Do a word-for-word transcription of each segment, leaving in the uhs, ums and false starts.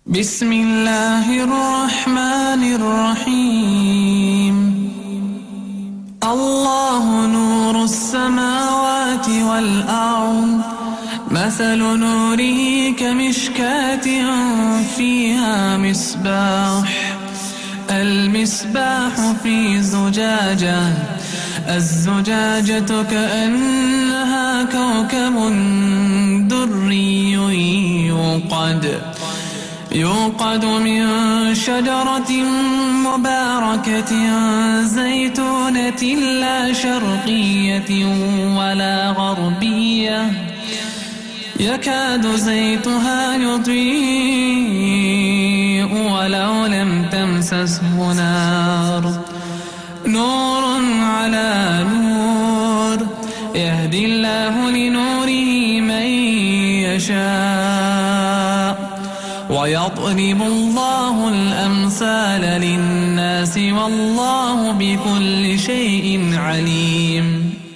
Bismillahirrahmanirrahim. Allahu nurus samawati wal ard. Mathalu nurihi kamishkatin fiha misbah. Al-misbah fi zujajah. الزجاجة كأنها كوكب دري يوقد يوقد من شجرة مباركة زيتونة لا شرقية ولا غربية يكاد زيتها يضيء ولو لم تمسسه نار نور على نور يهدي الله لنوره من يشاء ويضرب الله الأمثال للناس والله بكل شيء عليم.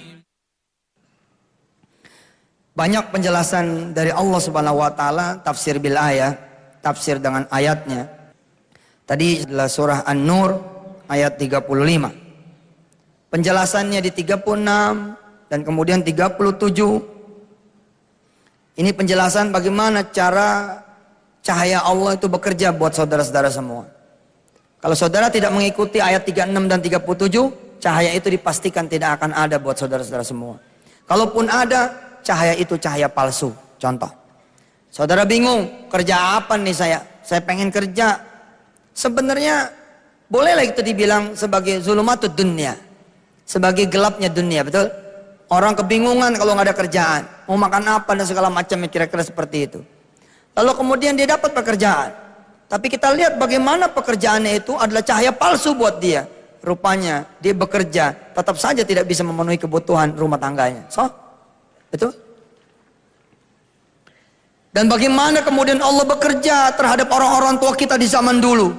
Banyak penjelasan dari Allah Subhanahu wa taala, tafsir bil ayat, tafsir dengan ayatnya. Tadi adalah surah An-Nur ayat tiga puluh lima. Penjelasannya di tiga puluh enam dan kemudian tiga puluh tujuh. Ini penjelasan bagaimana cara cahaya Allah itu bekerja buat saudara-saudara semua. Kalau saudara tidak mengikuti ayat tiga puluh enam dan tiga puluh tujuh, cahaya itu dipastikan tidak akan ada buat saudara-saudara semua. Kalaupun ada, cahaya itu cahaya palsu. Contoh, saudara bingung, kerja apa nih saya? Saya pengen kerja. Sebenarnya bolehlah itu dibilang sebagai zulumatud dunia, sebagai gelapnya dunia, betul? Orang kebingungan kalau nggak ada kerjaan, mau makan apa dan segala macam, kira-kira seperti itu. Lalu kemudian dia dapat pekerjaan, tapi kita lihat bagaimana pekerjaannya itu adalah cahaya palsu buat dia. Rupanya dia bekerja, tetap saja tidak bisa memenuhi kebutuhan rumah tangganya. So, betul? Dan bagaimana kemudian Allah bekerja terhadap orang-orang tua kita di zaman dulu.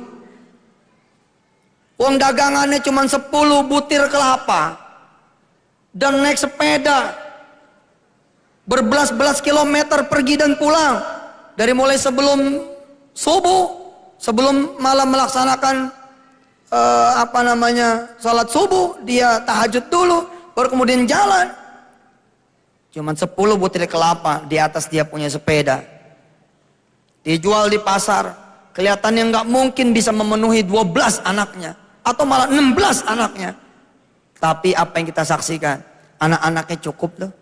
Uang dagangannya cuma sepuluh butir kelapa. Dan naik sepeda. Berbelas-belas kilometer pergi dan pulang. Dari mulai sebelum subuh. Sebelum malam melaksanakan uh, apa namanya salat subuh. Dia tahajud dulu. Baru kemudian jalan. Cuma sepuluh butir kelapa di atas dia punya sepeda. Dijual di pasar. Kelihatannya nggak mungkin bisa memenuhi dua belas anaknya. Atau malah enam belas anaknya. Tapi apa yang kita saksikan? Anak-anaknya cukup loh.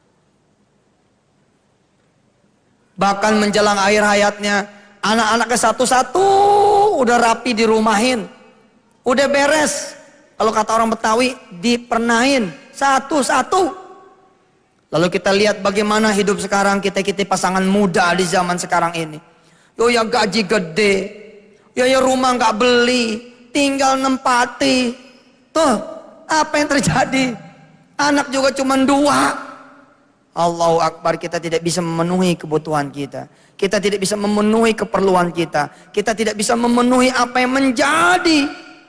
Bahkan menjelang akhir hayatnya, anak-anaknya satu-satu udah rapi dirumahin. Udah beres. Kalau kata orang Betawi, dipernahin. Satu-satu. Lalu kita lihat bagaimana hidup sekarang kita-kita pasangan muda di zaman sekarang ini. Yo ya gaji gede. Yo ya rumah nggak beli. Tinggal nempati. Tuh, apa yang terjadi? Anak juga cuma dua. Allahu Akbar, kita tidak bisa memenuhi kebutuhan kita. Kita tidak bisa memenuhi keperluan kita. Kita tidak bisa memenuhi apa yang menjadi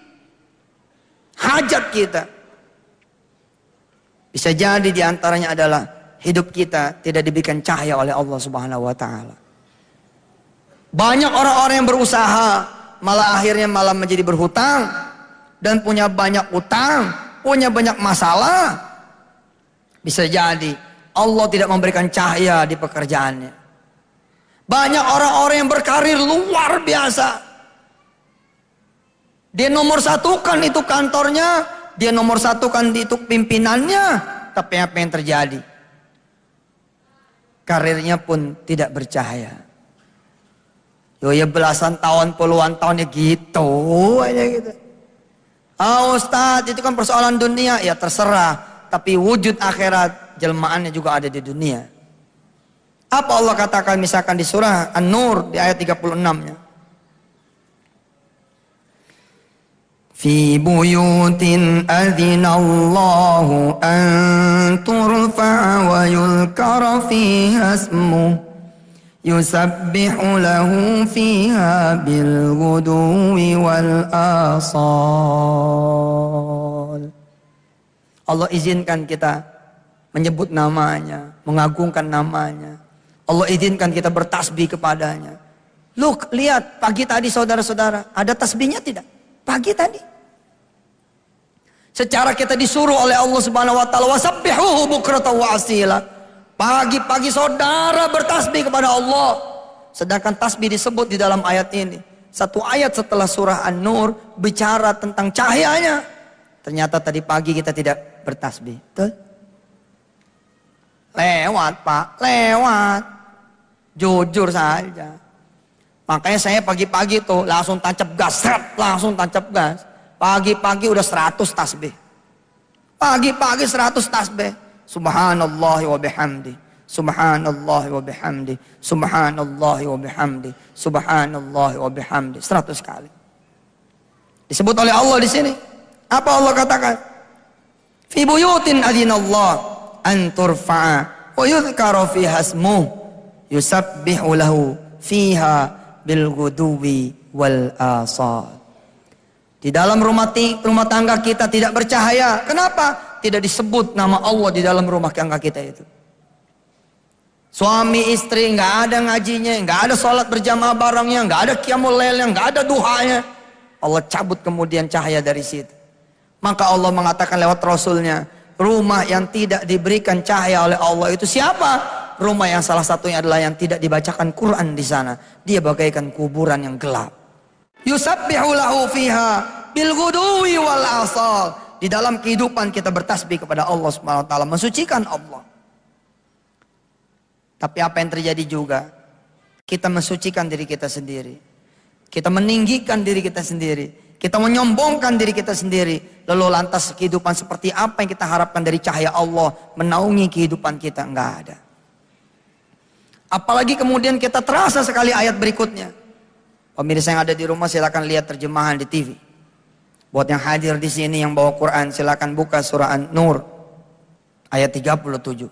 hajat kita. Bisa jadi diantaranya adalah hidup kita tidak diberikan cahaya oleh Allah Subhanahu wa taala. Banyak orang-orang yang berusaha malah akhirnya malah menjadi berhutang dan punya banyak utang, punya banyak masalah. Bisa jadi Allah tidak memberikan cahaya di pekerjaannya. Banyak orang-orang yang berkarir luar biasa. Dia nomor satukan itu kantornya, dia nomor satukan itu pimpinannya, tapi apa yang terjadi? Karirnya pun tidak bercahaya. Yo ya belasan tahun, puluhan tahun ya gitu aja gitu. Ah Ustadz, itu kan persoalan dunia. Ya terserah. Tapi wujud akhirat, jelmaannya juga ada di dunia. Apa Allah katakan misalkan di surah An-Nur di ayat tiga puluh enam-nya? Fi buyutin adzinallahu an turfa'a wa yulkara fiha ismuhu yusabbihu lahu fiha bil ghuduwi wal asal. Allah izinkan kita menyebut namanya, mengagungkan namanya. Allah izinkan kita bertasbih kepadanya. Look, lihat pagi tadi saudara-saudara, ada tasbihnya tidak? Pagi tadi. Secara kita disuruh oleh Allah Subhanahu wa taala, wasabbihuhu bukratan wa asila. Pagi-pagi saudara bertasbih kepada Allah. Sedangkan tasbih disebut di dalam ayat ini. Satu ayat setelah surah An-Nur bicara tentang cahayanya. Ternyata tadi pagi kita tidak bertasbih. Betul? Lewat Pak, lewat. Jujur saja. Makanya saya pagi-pagi tuh langsung tancap gas, langsung tancap gas. Pagi-pagi udah seratus tasbih. Pagi-pagi seratus tasbih. Subhanallah wa bihamdi. Subhanallah wa bihamdi. Subhanallah wa bihamdi. Subhanallah wa bihamdi. seratus kali. Disebut oleh Allah di sini. Apa Allah katakan? Fi buyutin adzinallah an turfa'a wa yudhkara fiha ismuhu yusabbihu lahu fiha bil ghuduwi wal asal. Di dalam rumah, rumah tangga kita tidak bercahaya. Kenapa? Tidak disebut nama Allah di dalam rumah tangga kita itu. Suami istri nggak ada ngajinya, nggak ada sholat berjamaah barengnya, nggak ada qiyamul lailnya, nggak ada duhanya. Allah cabut kemudian cahaya dari situ. Maka Allah mengatakan lewat Rasulnya, rumah yang tidak diberikan cahaya oleh Allah itu siapa? Rumah yang salah satunya adalah yang tidak dibacakan Quran di sana. Dia bagaikan kuburan yang gelap. Yusabbihu lahu fiha bil ghuduwi wal asal. Di dalam kehidupan kita bertasbih kepada Allah Subhanahu wa taala, mensucikan Allah. Tapi apa yang terjadi juga? Kita mensucikan diri kita sendiri. Kita meninggikan diri kita sendiri. Kita menyombongkan diri kita sendiri. Lalu lantas kehidupan seperti apa yang kita harapkan dari cahaya Allah menaungi kehidupan kita? Enggak ada. Apalagi kemudian kita terasa sekali ayat berikutnya. Pemirsa yang ada di rumah silakan lihat terjemahan di T V. Buat yang hadir di sini yang bawa Quran silakan buka surah An-Nur ayat tiga puluh tujuh.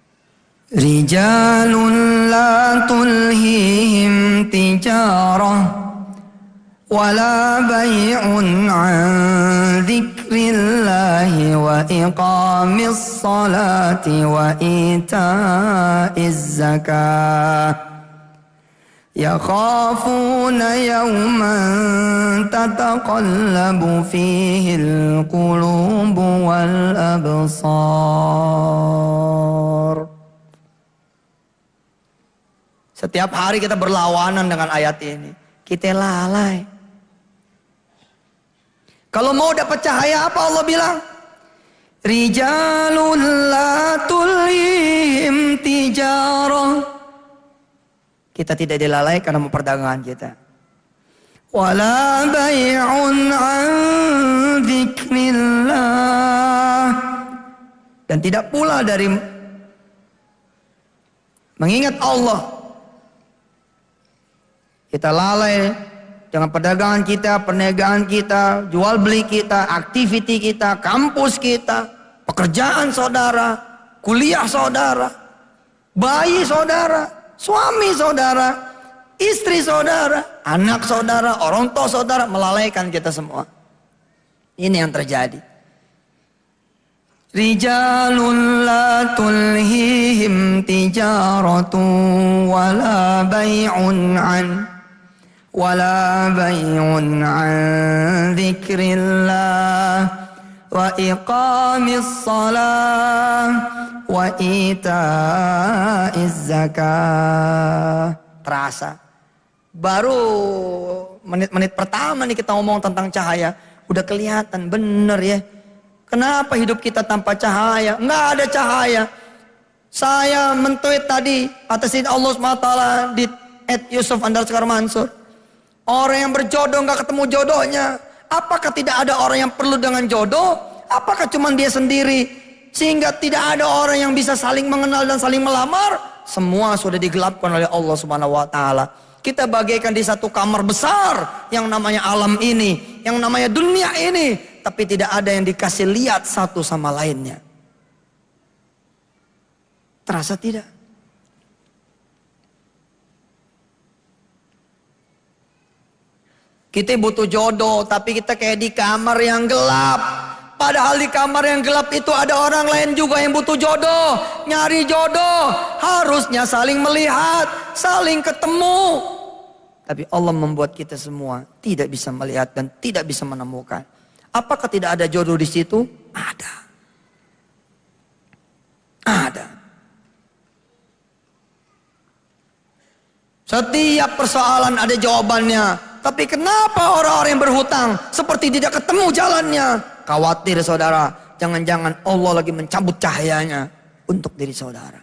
Rijalun la tulhihim tijarah wala bay'un an dzikrillahi wa iqamis salati wa ita'iz zakah. Yakhafuna yawman tataqallabu fihi al-qulubu wal absar. Setiap hari kita berlawanan dengan ayat ini. Kita lalai. Kalau mau dapat cahaya apa Allah bilang? Rijalun la tulhihim tijarah. Kita tidak dilalaikan sama perdagangan kita. Wala bay'un an dzikrillah. Dan tidak pula dari mengingat Allah. Kita lalai dengan perdagangan kita, perniagaan kita, jual beli kita, aktiviti kita, kampus kita, pekerjaan saudara, kuliah saudara, bayi saudara, suami saudara, istri saudara, anak saudara, orang tua saudara, melalaikan kita semua. Ini yang terjadi. Rijalun la tulhihim tijaratun wala bay'un an wala bay'un an dzikrillah wa iqamis salah wa ita'iz zakah. Terasa baru menit-menit pertama nih kita ngomong tentang cahaya, udah kelihatan bener ya. Kenapa hidup kita tanpa cahaya? Nggak ada cahaya. Saya mentweet tadi atasin Allah subhanahu wa taala di et yusuf underscore mansur. Orang yang berjodoh nggak ketemu jodohnya. Apakah tidak ada orang yang perlu dengan jodoh? Apakah cuma dia sendiri? Sehingga tidak ada orang yang bisa saling mengenal dan saling melamar. Semua sudah digelapkan oleh Allah subhanahu wa ta'ala. Kita bagaikan di satu kamar besar yang namanya alam ini, yang namanya dunia ini. Tapi tidak ada yang dikasih lihat satu sama lainnya. Terasa tidak? Kita butuh jodoh, tapi kita kayak di kamar yang gelap. Padahal di kamar yang gelap itu ada orang lain juga yang butuh jodoh. Nyari jodoh, harusnya saling melihat, saling ketemu. Tapi Allah membuat kita semua tidak bisa melihat dan tidak bisa menemukan. Apakah tidak ada jodoh di situ? Ada. Ada. Setiap persoalan ada jawabannya. Tapi kenapa orang-orang yang berhutang seperti tidak ketemu jalannya? Khawatir saudara, jangan-jangan Allah lagi mencabut cahayanya untuk diri saudara.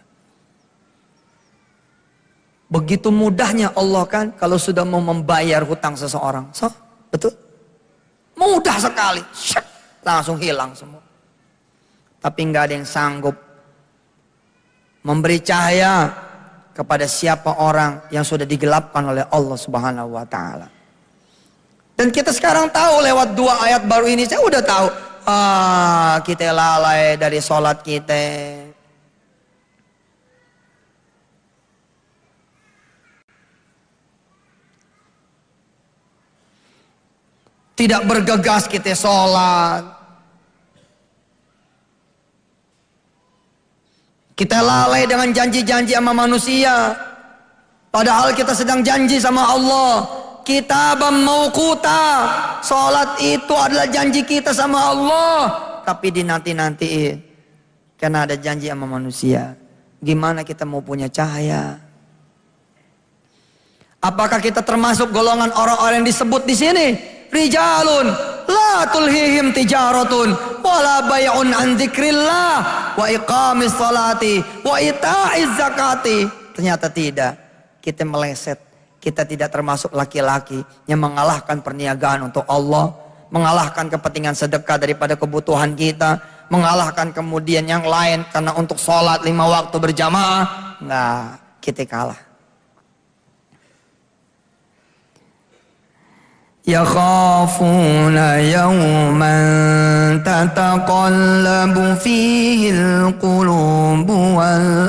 Begitu mudahnya Allah kan kalau sudah mau membayar hutang seseorang. So, betul? Mudah sekali. Syek, langsung hilang semua. Tapi nggak ada yang sanggup memberi cahaya kepada siapa orang yang sudah digelapkan oleh Allah Subhanahu wa taala. Dan kita sekarang tahu lewat dua ayat baru ini, saya udah tahu. Ah, kita lalai dari sholat kita. Tidak bergegas kita sholat. Kita lalai dengan janji-janji sama manusia. Padahal kita sedang janji sama Allah. Kitabam mauquta. Sholat itu adalah janji kita sama Allah. Tapi dinanti-nantiin. Karena ada janji sama manusia. Gimana kita mau punya cahaya? Apakah kita termasuk golongan orang-orang yang disebut di sini? Rijalun la tulhihim tijaratun wala bay'un an dzikrillah wa iqamis salati wa ita'iz zakati. Ternyata tidak. Kita meleset. Kita tidak termasuk laki-laki yang mengalahkan perniagaan untuk Allah, mengalahkan kepentingan sedekah daripada kebutuhan kita, mengalahkan kemudian yang lain karena untuk sholat lima waktu berjamaah. Enggak, kita kalah. Yakhafuna yawman tataqallabu fihil qulubu wal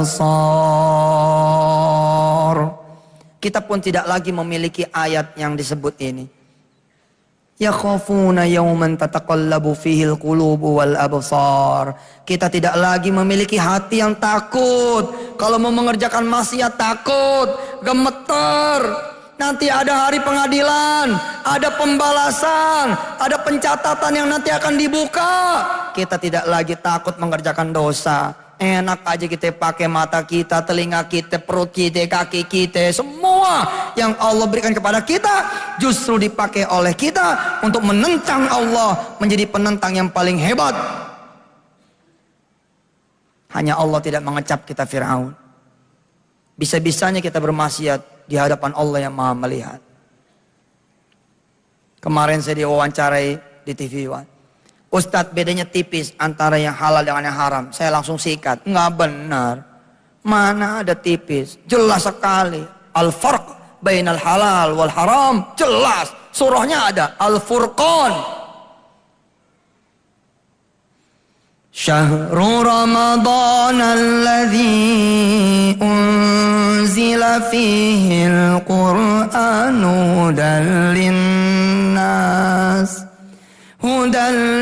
absar. Kita pun tidak lagi memiliki ayat yang disebut ini. Yakhafuna yawman tataqallabu fihil qulubu wal absar. Kita tidak lagi memiliki hati yang takut. Kalau mau mengerjakan maksiat takut, gemeter. Nanti ada hari pengadilan, ada pembalasan, ada pencatatan yang nanti akan dibuka. Kita tidak lagi takut mengerjakan dosa. Enak aja kita pakai mata kita, telinga kita, perut kita, kaki kita. Semua yang Allah berikan kepada kita justru dipakai oleh kita untuk menentang Allah, menjadi penentang yang paling hebat. Hanya Allah tidak mengecap kita Fir'aun. Bisa-bisanya kita bermaksiat di hadapan Allah yang Maha melihat. Kemarin saya diwawancarai di T V One. Ustadz, bedanya tipis antara yang halal dengan yang haram. Saya langsung sikat. Nggak benar. Mana ada tipis? Jelas sekali. Al-farq bainal halal wal haram. Jelas. Surahnya ada. Al-Furqan. Syahru Ramadan alladhi unzila fihi al-Qur'anu hudan linnas. Hudan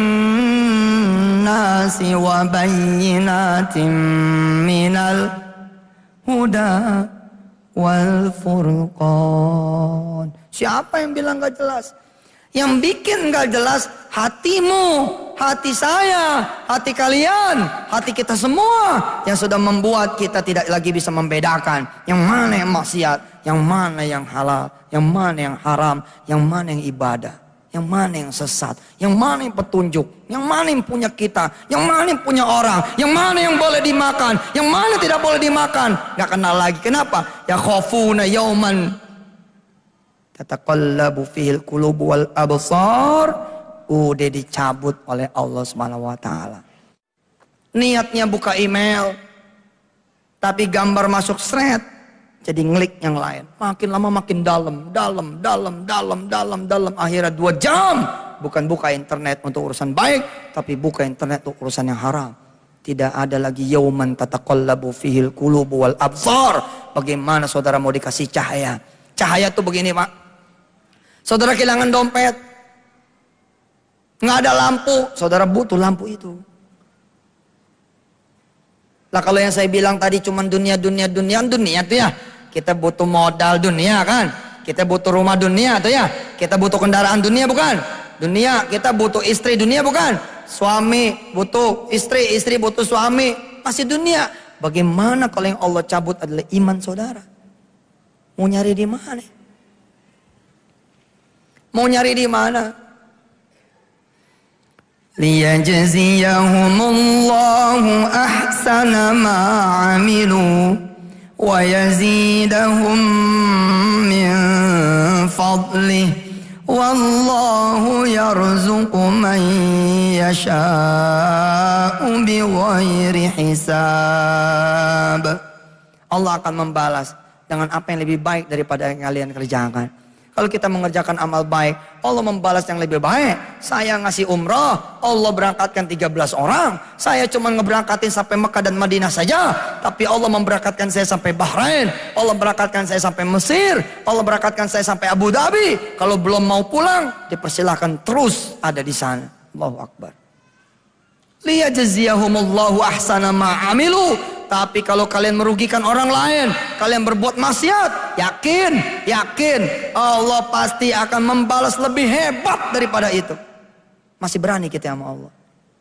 linnasi wa bayyinatin minal huda wal furqan. Siapa yang bilang gak jelas? Yang bikin gak jelas hatimu, hati saya, hati kalian, hati kita semua, yang sudah membuat kita tidak lagi bisa membedakan yang mana yang maksiat, yang mana yang halal, yang mana yang haram, yang mana yang ibadah, yang mana yang sesat, yang mana yang petunjuk, yang mana yang punya kita, yang mana yang punya orang, yang mana yang boleh dimakan, yang mana tidak boleh dimakan. Gak kenal lagi. Kenapa? Ya khafuna yauman tataqallabu fihil qulubu wal absar. Udah dicabut oleh Allah Subhanahu wa taala. Niatnya buka email, tapi gambar masuk thread, jadi nglik yang lain. Makin lama makin dalam, dalam, dalam, dalam, dalam, dalam. Akhirnya dua jam. Bukan buka internet untuk urusan baik, tapi buka internet untuk urusan yang haram. Tidak ada lagi yauman tataqallabu fihil qulubu wal absar. Bagaimana saudara mau dikasih cahaya? Cahaya tuh begini, Pak. Saudara kehilangan dompet, nggak ada lampu, saudara butuh lampu itu. Lah kalau yang saya bilang tadi cuma dunia, dunia, dunia, dunia itu ya. Kita butuh modal dunia kan? Kita butuh rumah dunia tuh ya. Kita butuh kendaraan dunia bukan? Dunia, kita butuh istri dunia bukan? Suami butuh istri, istri butuh suami, masih dunia. Bagaimana kalau yang Allah cabut adalah iman saudara? Mau nyari di mana? Mau nyari di mana? Liyajziyahumullahu ahsana ma 'amilu wa yazidahum min fadlih. Wallahu yarzuqu man yasha'u bighairi hisab. Allah akan membalas dengan apa yang lebih baik daripada yang kalian kerjakan. Kalau kita mengerjakan amal baik, Allah membalas yang lebih baik. Saya ngasih umrah, Allah berangkatkan tiga belas orang. Saya cuma ngeberangkatin sampai Mekah dan Madinah saja, tapi Allah memberangkatkan saya sampai Bahrain. Allah berangkatkan saya sampai Mesir. Allah berangkatkan saya sampai Abu Dhabi. Kalau belum mau pulang, dipersilahkan terus ada di sana. Allahu Akbar. Liyajziyahumullahu ahsana ma 'amilu. Tapi kalau kalian merugikan orang lain, kalian berbuat maksiat, yakin, yakin Allah pasti akan membalas lebih hebat daripada itu. Masih berani kita sama Allah.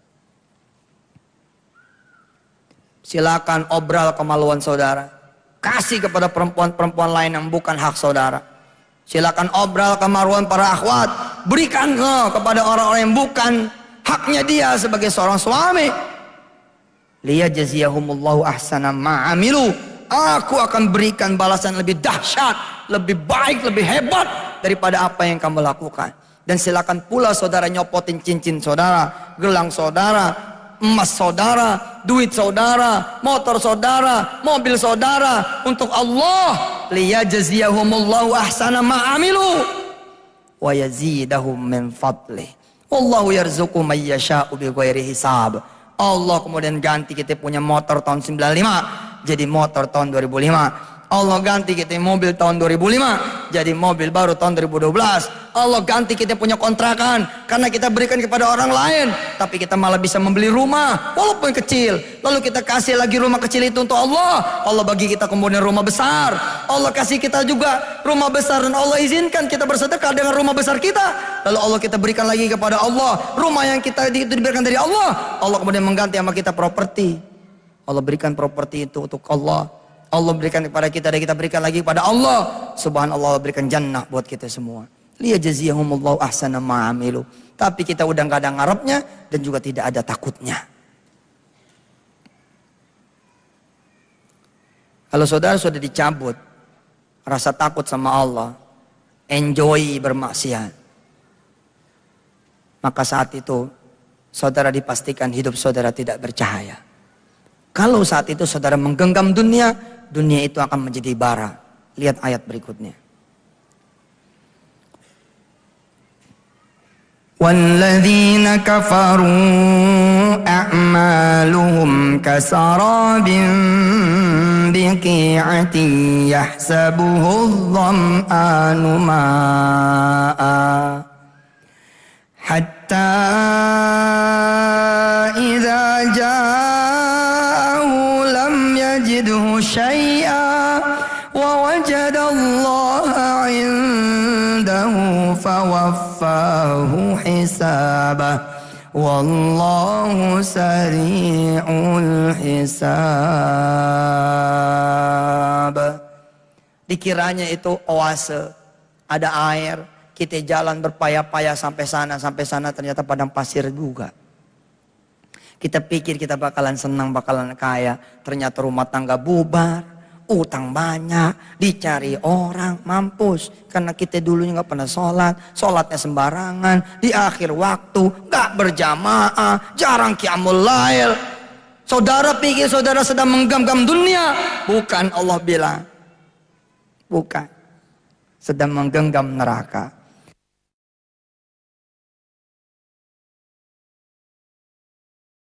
Silakan obral kemaluan saudara. Kasih kepada perempuan-perempuan lain yang bukan hak saudara. Silakan obral kemaluan para akhwat. Berikan ke kepada orang-orang yang bukan haknya dia sebagai seorang suami. Liyajziyahumullahu ahsana ma'amilu. Aku akan berikan balasan lebih dahsyat, lebih baik, lebih hebat daripada apa yang kamu lakukan. Dan silakan pula saudara nyopotin cincin saudara, gelang saudara, emas saudara, duit saudara, motor saudara, mobil saudara untuk Allah. Liyajziyahumullahu ahsana ma'amilu wa yazidahum min fadlih. Wallahu yarzuqu may yasha'u bighairi hisab. Allah kemudian ganti kita punya motor tahun sembilan puluh lima jadi motor tahun dua ribu lima. Allah ganti kita mobil tahun dua ribu lima jadi mobil baru tahun dua ribu dua belas. Allah ganti kita punya kontrakan karena kita berikan kepada orang lain, tapi kita malah bisa membeli rumah walaupun kecil. Lalu kita kasih lagi rumah kecil itu untuk Allah. Allah bagi kita kemudian rumah besar. Allah kasih kita juga rumah besar dan Allah izinkan kita bersedekah dengan rumah besar kita. Lalu Allah kita berikan lagi kepada Allah rumah yang kita itu diberikan dari Allah. Allah kemudian mengganti sama kita properti. Allah berikan properti itu untuk Allah. Allah berikan kepada kita dan kita berikan lagi kepada Allah. Subhanallah, Allah berikan jannah buat kita semua. Liyajziyahumullahu ahsana ma'amilu. Tapi kita udah gak ada ngarepnya dan juga tidak ada takutnya. Kalau saudara sudah dicabut rasa takut sama Allah, enjoy bermaksiat, maka saat itu saudara dipastikan hidup saudara tidak bercahaya. Kalau saat itu saudara menggenggam dunia, dunia itu akan menjadi bara. Lihat ayat berikutnya. وَالَّذِينَ كَفَرُوا أَعْمَالُهُمْ كَسَرَابٍ بِقِيعَةٍ يَحْسَبُهُ الظَّمْآنُ مَاءً حَتَّى إِذَا جَاءَهُ لَمْ يَجِدْهُ شَيْئًا وَوَجَدَ اللَّهَ عِندَهُ فَوَفَّاهُ حِسَابَهُ وَاللَّهُ سَرِيعُ الْحِسَابِ. Dikiranya itu oase, ada air, kita jalan berpayah-payah sampai sana, sampai sana ternyata padang pasir juga. Kita pikir kita bakalan senang, bakalan kaya, ternyata rumah tangga bubar, utang banyak, dicari orang, mampus. Karena kita dulunya gak pernah sholat, sholatnya sembarangan, di akhir waktu, gak berjamaah, jarang qiyamul lail. Saudara pikir saudara sedang menggenggam dunia. Bukan, Allah bilang. Bukan. Sedang menggenggam neraka.